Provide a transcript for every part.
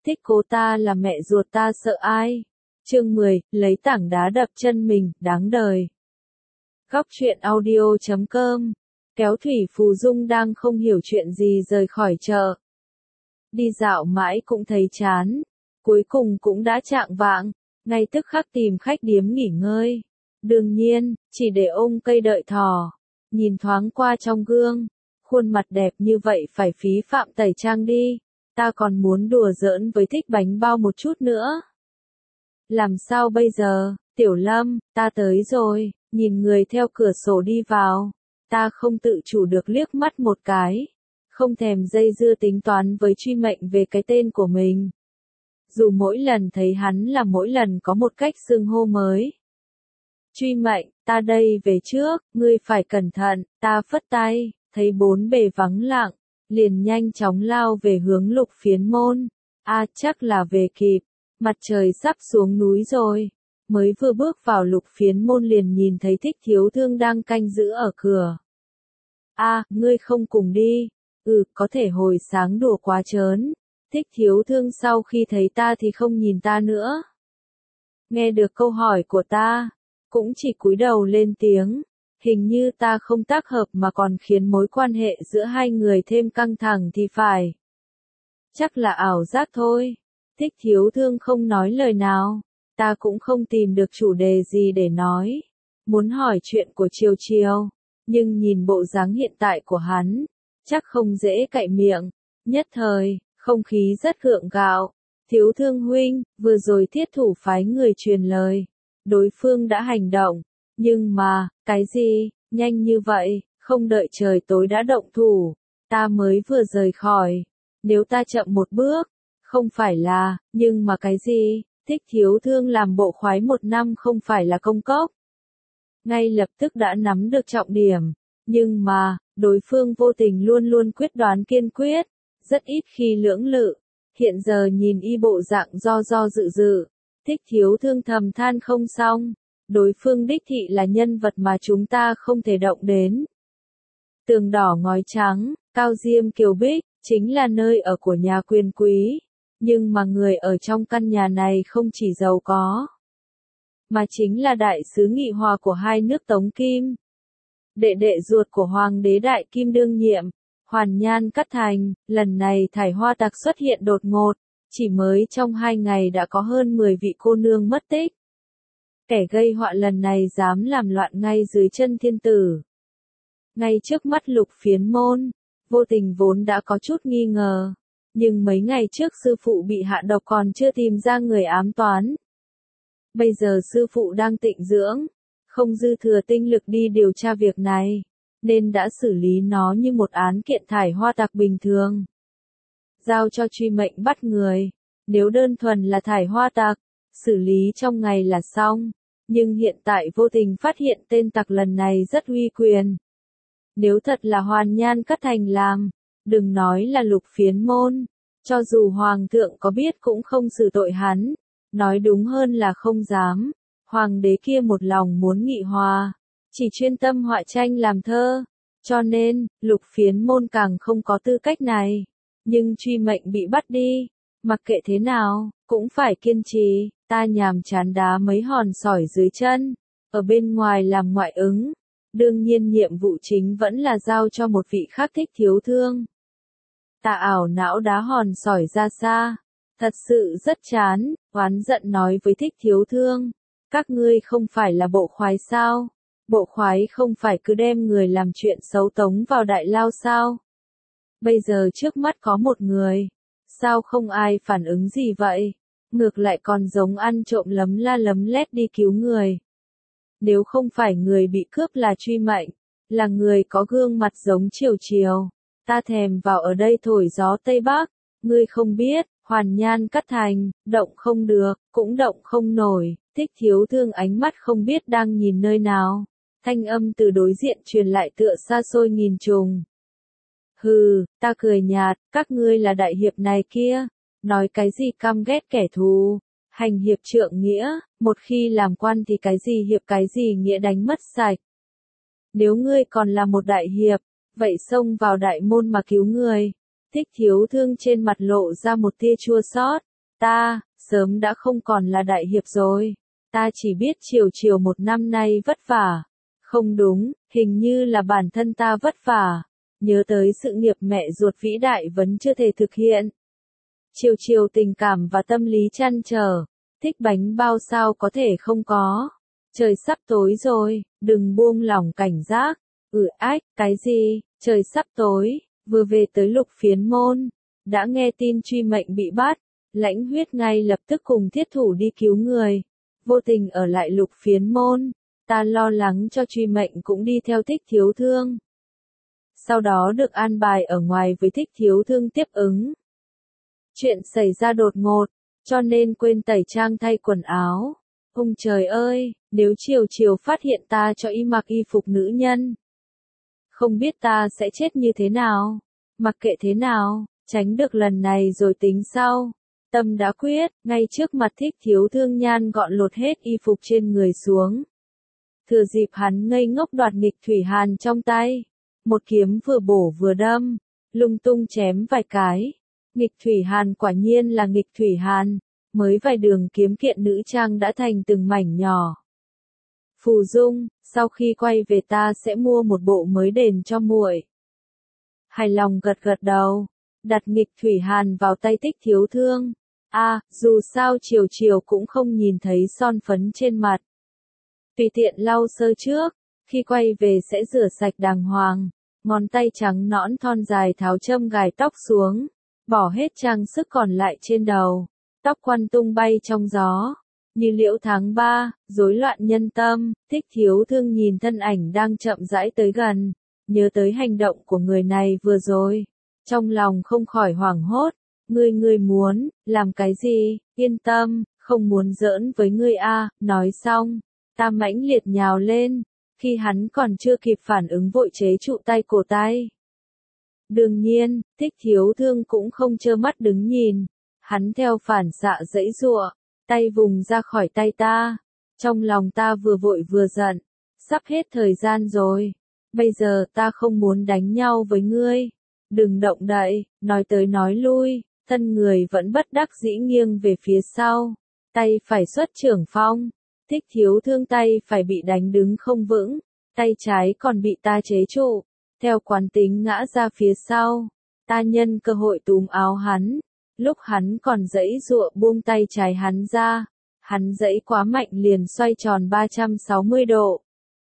thích cô ta là mẹ ruột ta sợ ai. Chương 10, lấy tảng đá đập chân mình, đáng đời. Góc truyện audio.com. Kéo Thủy Phù Dung đang không hiểu chuyện gì rời khỏi chợ. Đi dạo mãi cũng thấy chán. Cuối cùng cũng đã chạng vạng, ngay tức khắc tìm khách điếm nghỉ ngơi. Đương nhiên, chỉ để ôm cây đợi thỏ. Nhìn thoáng qua trong gương, khuôn mặt đẹp như vậy phải phí phạm tẩy trang đi. Ta còn muốn đùa giỡn với Thích bánh bao một chút nữa. Làm sao bây giờ, Tiểu Lâm, ta tới rồi, nhìn người theo cửa sổ đi vào. Ta không tự chủ được liếc mắt một cái. Không thèm dây dưa tính toán với Truy Mệnh về cái tên của mình. Dù mỗi lần thấy hắn là mỗi lần có một cách xưng hô mới. Truy Mệnh, ta đây về trước, ngươi phải cẩn thận, ta phất tay, thấy bốn bề vắng lặng, liền nhanh chóng lao về hướng Lục Phiến Môn. Chắc là về kịp, mặt trời sắp xuống núi rồi. Mới vừa bước vào Lục Phiến Môn liền nhìn thấy Thích Thiếu Thương đang canh giữ ở cửa. Ngươi không cùng đi. Có thể hồi sáng đùa quá trớn. Thích Thiếu Thương sau khi thấy ta thì không nhìn ta nữa. Nghe được câu hỏi của ta, cũng chỉ cúi đầu lên tiếng. Hình như ta không tác hợp mà còn khiến mối quan hệ giữa hai người thêm căng thẳng thì phải. Chắc là ảo giác thôi. Thích Thiếu Thương không nói lời nào. Ta cũng không tìm được chủ đề gì để nói. Muốn hỏi chuyện của Triều Triều. Nhưng nhìn bộ dáng hiện tại của hắn, chắc không dễ cậy miệng. Nhất thời, không khí rất gượng gạo. Thiếu Thương huynh, vừa rồi Thiết Thủ phái người truyền lời. Đối phương đã hành động. Nhưng mà, cái gì, nhanh như vậy, không đợi trời tối đã động thủ. Ta mới vừa rời khỏi. Nếu ta chậm một bước, không phải là, nhưng mà cái gì, Thích Thiếu Thương làm bộ khoái 1 năm không phải là công cốc. Ngay lập tức đã nắm được trọng điểm. Nhưng mà, đối phương vô tình luôn luôn quyết đoán kiên quyết, rất ít khi lưỡng lự. Hiện giờ nhìn y bộ dạng do dự dự, Thích Thiếu Thương thầm than không xong. Đối phương đích thị là nhân vật mà chúng ta không thể động đến. Tường đỏ ngói trắng, cao diêm kiều bích, chính là nơi ở của nhà quyền quý. Nhưng mà người ở trong căn nhà này không chỉ giàu có, mà chính là đại sứ nghị hòa của hai nước Tống Kim. Đệ đệ ruột của Hoàng đế Đại Kim đương nhiệm, Hoàn Nhan Cát Thành, lần này thải hoa tặc xuất hiện đột ngột. Chỉ mới trong 2 ngày đã có hơn 10 vị cô nương mất tích. Kẻ gây họa lần này dám làm loạn ngay dưới chân thiên tử. Ngay trước mắt Lục Phiến Môn, vô tình vốn đã có chút nghi ngờ. Nhưng mấy ngày trước sư phụ bị hạ độc còn chưa tìm ra người ám toán. Bây giờ sư phụ đang tịnh dưỡng, không dư thừa tinh lực đi điều tra việc này, nên đã xử lý nó như một án kiện thải hoa tặc bình thường. Giao cho Truy Mệnh bắt người, nếu đơn thuần là thải hoa tặc, xử lý trong ngày là xong. Nhưng hiện tại vô tình phát hiện tên tặc lần này rất uy quyền. Nếu thật là Hoàn Nhan Cát Thành làm, đừng nói là Lục Phiến Môn, cho dù Hoàng thượng có biết cũng không xử tội hắn. Nói đúng hơn là không dám. Hoàng đế kia một lòng muốn nghị hòa, chỉ chuyên tâm họa tranh làm thơ. Cho nên, Lục Phiến Môn càng không có tư cách này. Nhưng Truy Mệnh bị bắt đi, mặc kệ thế nào, cũng phải kiên trì. Ta nhàm chán đá mấy hòn sỏi dưới chân, ở bên ngoài làm ngoại ứng. Đương nhiên nhiệm vụ chính vẫn là giao cho một vị khác Thích Thiếu Thương. Ta ảo não đá hòn sỏi ra xa. Thật sự rất chán, oán giận nói với Thích Thiếu Thương. Các ngươi không phải là bộ khoái sao? Bộ khoái không phải cứ đem người làm chuyện xấu tống vào đại lao sao? Bây giờ trước mắt có một người. Sao không ai phản ứng gì vậy? Ngược lại còn giống ăn trộm lấm la lấm lét đi cứu người. Nếu không phải người bị cướp là Truy Mệnh, là người có gương mặt giống Triều Triều, ta thèm vào ở đây thổi gió Tây Bắc. Ngươi không biết, Hoàn Nhan Cát Thành, động không được, cũng động không nổi. Thích Thiếu Thương ánh mắt không biết đang nhìn nơi nào. Thanh âm từ đối diện truyền lại tựa xa xôi nghìn trùng. Hừ, ta cười nhạt, các ngươi là đại hiệp này kia. Nói cái gì căm ghét kẻ thù, hành hiệp trượng nghĩa, một khi làm quan thì cái gì hiệp cái gì nghĩa đánh mất sạch. Nếu ngươi còn là một đại hiệp, vậy xông vào đại môn mà cứu người. Thích Thiếu Thương trên mặt lộ ra một tia chua xót. ta, sớm đã không còn là đại hiệp rồi. Ta chỉ biết Triều Triều một năm nay vất vả. Không đúng, hình như là bản thân ta vất vả. Nhớ tới sự nghiệp mẹ ruột vĩ đại vẫn chưa thể thực hiện. Triều Triều tình cảm và tâm lý trăn trở. Thích bánh bao sao có thể không có. Trời sắp tối rồi, đừng buông lỏng cảnh giác. Ách, cái gì, trời sắp tối, vừa về tới Lục Phiến Môn. Đã nghe tin Truy Mệnh bị bắt, Lãnh Huyết ngay lập tức cùng Thiết Thủ đi cứu người. Vô tình ở lại Lục Phiến Môn, ta lo lắng cho Truy Mệnh cũng đi theo Thích Thiếu Thương. Sau đó được an bài ở ngoài với Thích Thiếu Thương tiếp ứng. Chuyện xảy ra đột ngột, cho nên quên tẩy trang thay quần áo. Ông trời ơi, nếu Triều Triều phát hiện ta cho y mặc y phục nữ nhân, không biết ta sẽ chết như thế nào. Mặc kệ thế nào, tránh được lần này rồi tính sau. Tâm đã quyết, ngay trước mặt Thích Thiếu Thương nhan gọn lột hết y phục trên người xuống. Thừa dịp hắn ngây ngốc đoạt nghịch thủy hàn trong tay. Một kiếm vừa bổ vừa đâm, lung tung chém vài cái. Nghịch thủy hàn quả nhiên là nghịch thủy hàn, mới vài đường kiếm kiện nữ trang đã thành từng mảnh nhỏ. Phù Dung, sau khi quay về ta sẽ mua một bộ mới đền cho muội. Hài lòng gật gật đầu, đặt nghịch thủy hàn vào tay Thích Thiếu Thương. Dù sao Triều Triều cũng không nhìn thấy son phấn trên mặt. Tùy tiện lau sơ trước, khi quay về sẽ rửa sạch đàng hoàng. Ngón tay trắng nõn thon dài tháo châm gài tóc xuống, bỏ hết trang sức còn lại trên đầu. Tóc quăn tung bay trong gió, như liễu tháng 3, rối loạn nhân tâm. Thích Thiếu Thương nhìn thân ảnh đang chậm rãi tới gần, nhớ tới hành động của người này vừa rồi, trong lòng không khỏi hoảng hốt. Ngươi muốn làm cái gì? Yên tâm, không muốn giỡn với ngươi Nói xong, ta mãnh liệt nhào lên, khi hắn còn chưa kịp phản ứng vội chế trụ tay cổ tay. Đương nhiên, Thích Thiếu Thương cũng không trơ mắt đứng nhìn, hắn theo phản xạ giãy giụa, tay vùng ra khỏi tay ta. Trong lòng ta vừa vội vừa giận, sắp hết thời gian rồi, bây giờ ta không muốn đánh nhau với ngươi. Đừng động đậy. Nói tới nói lui, thân người vẫn bất đắc dĩ nghiêng về phía sau, tay phải xuất trưởng phong. Thích Thiếu Thương tay phải bị đánh đứng không vững, tay trái còn bị ta chế trụ, theo quán tính ngã ra phía sau. Ta nhân cơ hội túm áo hắn, lúc hắn còn giãy giụa buông tay trái hắn ra, hắn giãy quá mạnh liền xoay tròn 360 độ.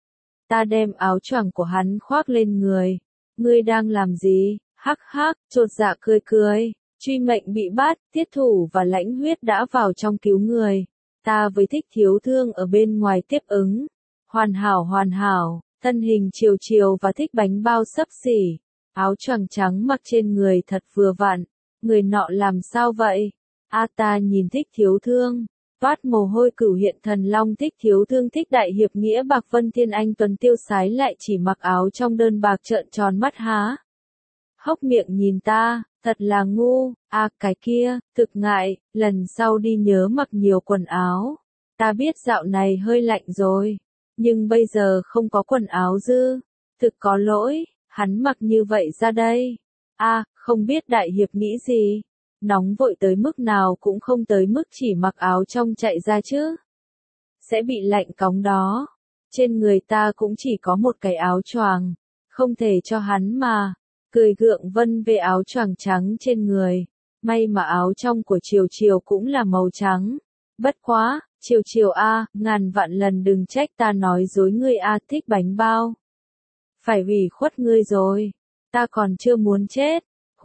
Ta đem áo choàng của hắn khoác lên người. Ngươi đang làm gì? Hắc hắc, chột dạ cười cười. Truy Mệnh bị bắt, Thiết Thủ và Lãnh Huyết đã vào trong cứu người. Ta với Thích Thiếu Thương ở bên ngoài tiếp ứng. Hoàn hảo, thân hình Triều Triều và Thích Bánh Bao xấp xỉ. Áo choàng trắng mặc trên người thật vừa vặn. Người nọ làm sao vậy? Ta nhìn Thích Thiếu Thương, toát mồ hôi cửu hiện thần long. Thích Thiếu Thương thích đại hiệp nghĩa bạc Vân Thiên Anh tuấn tiêu sái lại chỉ mặc áo trong đơn bạc trợn tròn mắt há hốc miệng nhìn ta, thật là ngu. Cái kia, thực ngại, lần sau đi nhớ mặc nhiều quần áo. Ta biết dạo này hơi lạnh rồi, nhưng bây giờ không có quần áo dư, thực có lỗi. Hắn mặc như vậy ra đây. Không biết đại hiệp nghĩ gì? Nóng vội tới mức nào cũng không tới mức chỉ mặc áo trong chạy ra chứ. Sẽ bị lạnh cóng đó. Trên người ta cũng chỉ có một cái áo choàng, không thể cho hắn mà. Cười gượng vân về áo choàng trắng trên người. May mà áo trong của Triều Triều cũng là màu trắng. Bất quá, Triều Triều ngàn vạn lần đừng trách ta nói dối ngươi Thích Bánh Bao. Phải ủy khuất ngươi rồi. Ta còn chưa muốn chết.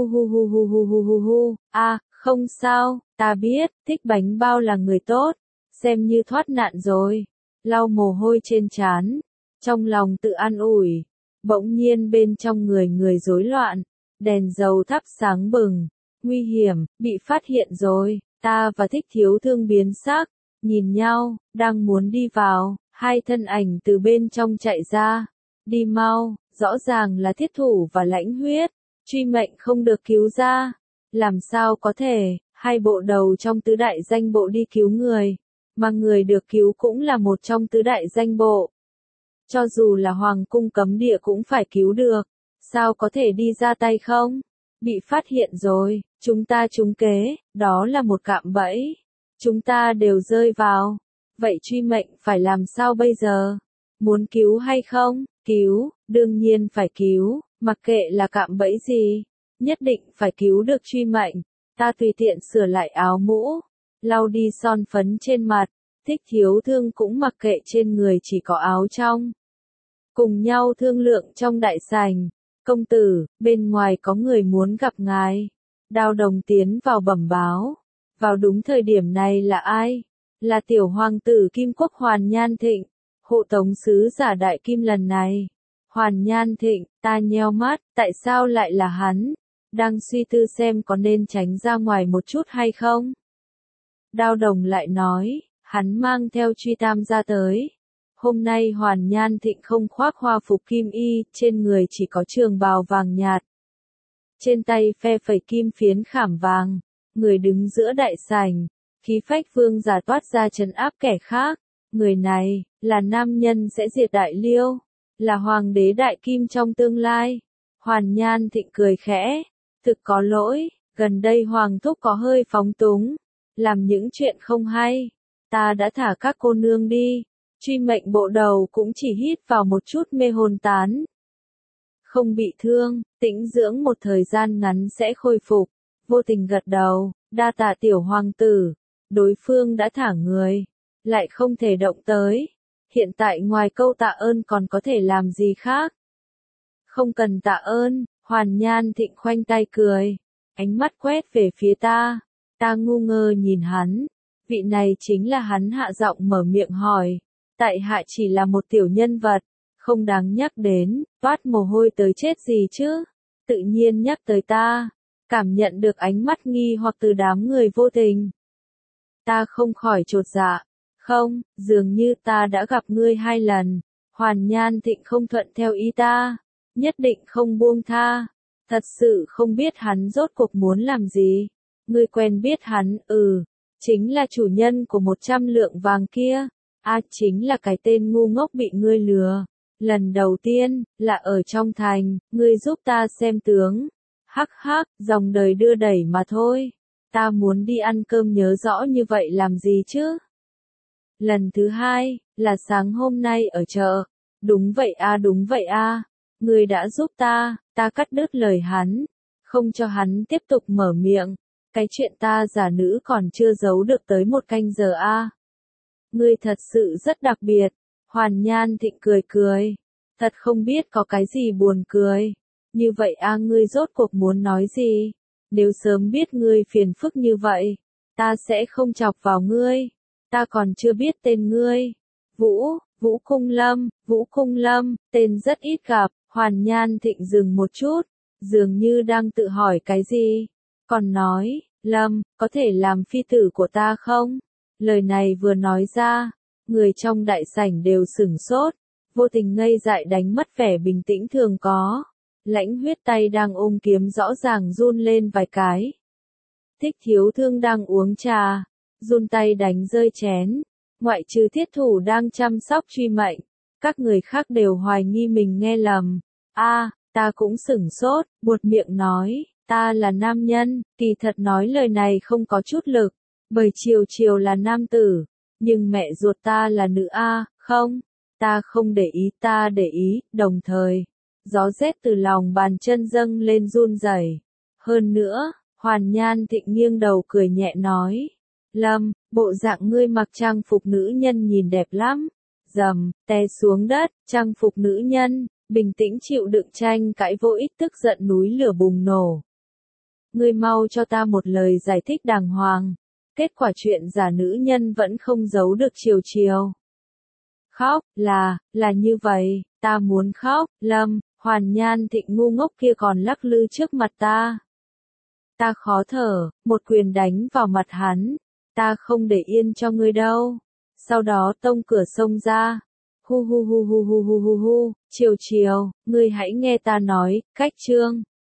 Hu. Không sao, ta biết, Thích Bánh Bao là người tốt. Xem như thoát nạn rồi. Lau mồ hôi trên trán. Trong lòng tự an ủi. Bỗng nhiên bên trong người rối loạn. Đèn dầu thắp sáng bừng. Nguy hiểm, bị phát hiện rồi. Ta và Thích Thiếu Thương biến sắc. Nhìn nhau, đang muốn đi vào. Hai thân ảnh từ bên trong chạy ra. Đi mau, rõ ràng là Thiết Thủ và Lãnh Huyết. Truy Mệnh không được cứu ra. Làm sao có thể, hai bộ đầu trong tứ đại danh bộ đi cứu người. Mà người được cứu cũng là một trong tứ đại danh bộ. Cho dù là Hoàng cung cấm địa cũng phải cứu được. Sao có thể đi ra tay không? Bị phát hiện rồi, Chúng ta trúng kế, đó là một cạm bẫy. Chúng ta đều rơi vào. Vậy truy mệnh phải làm sao bây giờ? Muốn cứu hay không? Cứu, đương nhiên phải cứu, mặc kệ là cạm bẫy gì. Nhất định phải cứu được truy mệnh. Ta tùy tiện sửa lại áo mũ, lau đi son phấn trên mặt. Thích Thiếu Thương cũng mặc kệ trên người chỉ có áo trong. Cùng nhau thương lượng trong đại sảnh. Công tử, bên ngoài có người muốn gặp ngài. Đao Đồng tiến vào bẩm báo. Vào đúng thời điểm này là ai? Là tiểu hoàng tử Kim Quốc Hoàn Nhan Thịnh, hộ tống sứ giả Đại Kim lần này. Hoàn Nhan Thịnh, ta nheo mắt, tại sao lại là hắn? Đang suy tư xem có nên tránh ra ngoài một chút hay không? Đao Đồng lại nói, hắn mang theo Truy Tam ra tới. Hôm nay Hoàn Nhan Thịnh không khoác hoa phục kim y, trên người chỉ có trường bào vàng nhạt. Trên tay phe phẩy kim phiến khảm vàng, người đứng giữa đại sảnh, khí phách vương giả toát ra trấn áp kẻ khác. Người này, là nam nhân sẽ diệt Đại Liêu, là hoàng đế Đại Kim trong tương lai. Hoàn Nhan Thịnh cười khẽ, thực có lỗi, gần đây hoàng thúc có hơi phóng túng, làm những chuyện không hay. Ta đã thả các cô nương đi. Truy mệnh bộ đầu cũng chỉ hít vào một chút mê hồn tán. Không bị thương, tĩnh dưỡng một thời gian ngắn sẽ khôi phục. Vô tình gật đầu, đa tạ tiểu hoàng tử. Đối phương đã thả người, lại không thể động tới. Hiện tại ngoài câu tạ ơn còn có thể làm gì khác? Không cần tạ ơn, Hoàn Nhan Thịnh khoanh tay cười. Ánh mắt quét về phía ta. Ta ngu ngơ nhìn hắn. Vị này chính là hắn hạ giọng mở miệng hỏi. Tại hạ chỉ là một tiểu nhân vật, không đáng nhắc đến, toát mồ hôi tới chết gì chứ? Tự nhiên nhắc tới ta, cảm nhận được ánh mắt nghi hoặc từ đám người vô tình. Ta không khỏi chột dạ, không, dường như ta đã gặp ngươi 2 lần, Hoàn Nhan Thịnh không thuận theo ý ta, nhất định không buông tha, thật sự không biết hắn rốt cuộc muốn làm gì. Ngươi quen biết hắn, chính là chủ nhân của 100 lượng vàng kia. Chính là cái tên ngu ngốc bị ngươi lừa. Lần đầu tiên, là ở trong thành, ngươi giúp ta xem tướng. Hắc hắc, dòng đời đưa đẩy mà thôi. Ta muốn đi ăn cơm nhớ rõ như vậy làm gì chứ? Lần thứ 2, là sáng hôm nay ở chợ. Đúng vậy đúng vậy Ngươi đã giúp ta cắt đứt lời hắn. Không cho hắn tiếp tục mở miệng. Cái chuyện ta giả nữ còn chưa giấu được tới 1 canh giờ Ngươi thật sự rất đặc biệt. Hoàn Nhan Thịnh cười cười. Thật không biết có cái gì buồn cười. Như vậy ngươi rốt cuộc muốn nói gì? Nếu sớm biết ngươi phiền phức như vậy, ta sẽ không chọc vào ngươi. Ta còn chưa biết tên ngươi. Vũ Cung Lâm, tên rất ít gặp. Hoàn Nhan Thịnh dừng một chút, dường như đang tự hỏi cái gì. Còn nói, Lâm, có thể làm phi tử của ta không? Lời này vừa nói ra, người trong đại sảnh đều sửng sốt, vô tình ngây dại đánh mất vẻ bình tĩnh thường có. Lãnh Huyết tay đang ôm kiếm rõ ràng run lên vài cái. Thích Thiếu Thương đang uống trà, run tay đánh rơi chén. Ngoại trừ Thiết Thủ đang chăm sóc Truy Mệnh, các người khác đều hoài nghi mình nghe lầm. Ta cũng sửng sốt, buột miệng nói, ta là nam nhân, kỳ thật nói lời này không có chút lực. Bởi Triều là nam tử, nhưng mẹ ruột ta là nữ không, ta không để ý, ta để ý. Đồng thời, gió rét từ lòng bàn chân dâng lên run rẩy. Hơn nữa, Hoàn Nhan Thịnh nghiêng đầu cười nhẹ nói, Lâm, bộ dạng ngươi mặc trang phục nữ nhân nhìn đẹp lắm. Dầm, té xuống đất, trang phục nữ nhân, bình tĩnh chịu đựng tranh cãi vô ích tức giận núi lửa bùng nổ. Ngươi mau cho ta một lời giải thích đàng hoàng. Kết quả chuyện giả nữ nhân vẫn không giấu được Triều. Khóc, là như vậy, ta muốn khóc. Lâm, Hoàn Nhan Thịnh ngu ngốc kia còn lắc lư trước mặt ta. Ta khó thở, một quyền đánh vào mặt hắn. Ta không để yên cho ngươi đâu. Sau đó tông cửa xông ra. Hu, Triều, ngươi hãy nghe ta nói, cách chương.